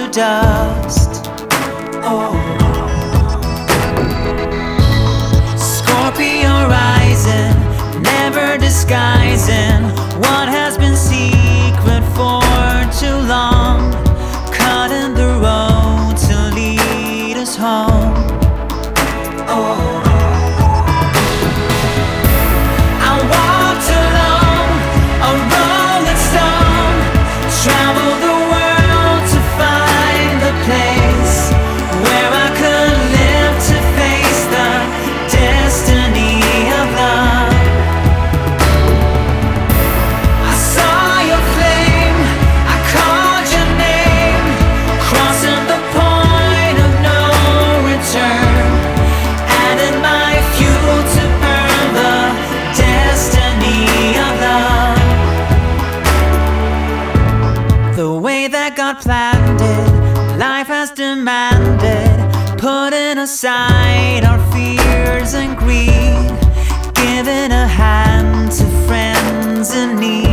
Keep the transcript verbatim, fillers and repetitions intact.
dust. Oh. Scorpio rising, never disguising what has been secret for too long, cutting the road to lead us home. Oh. I walked alone, a rolling stone, traveled the world to find the place where I could live to face the destiny of love. I saw your flame, I called your name, crossing the point of no return, added my fuel to burn the destiny of love. The way that God planned it, life has demanded, putting aside our fears and greed, giving a hand to friends in need.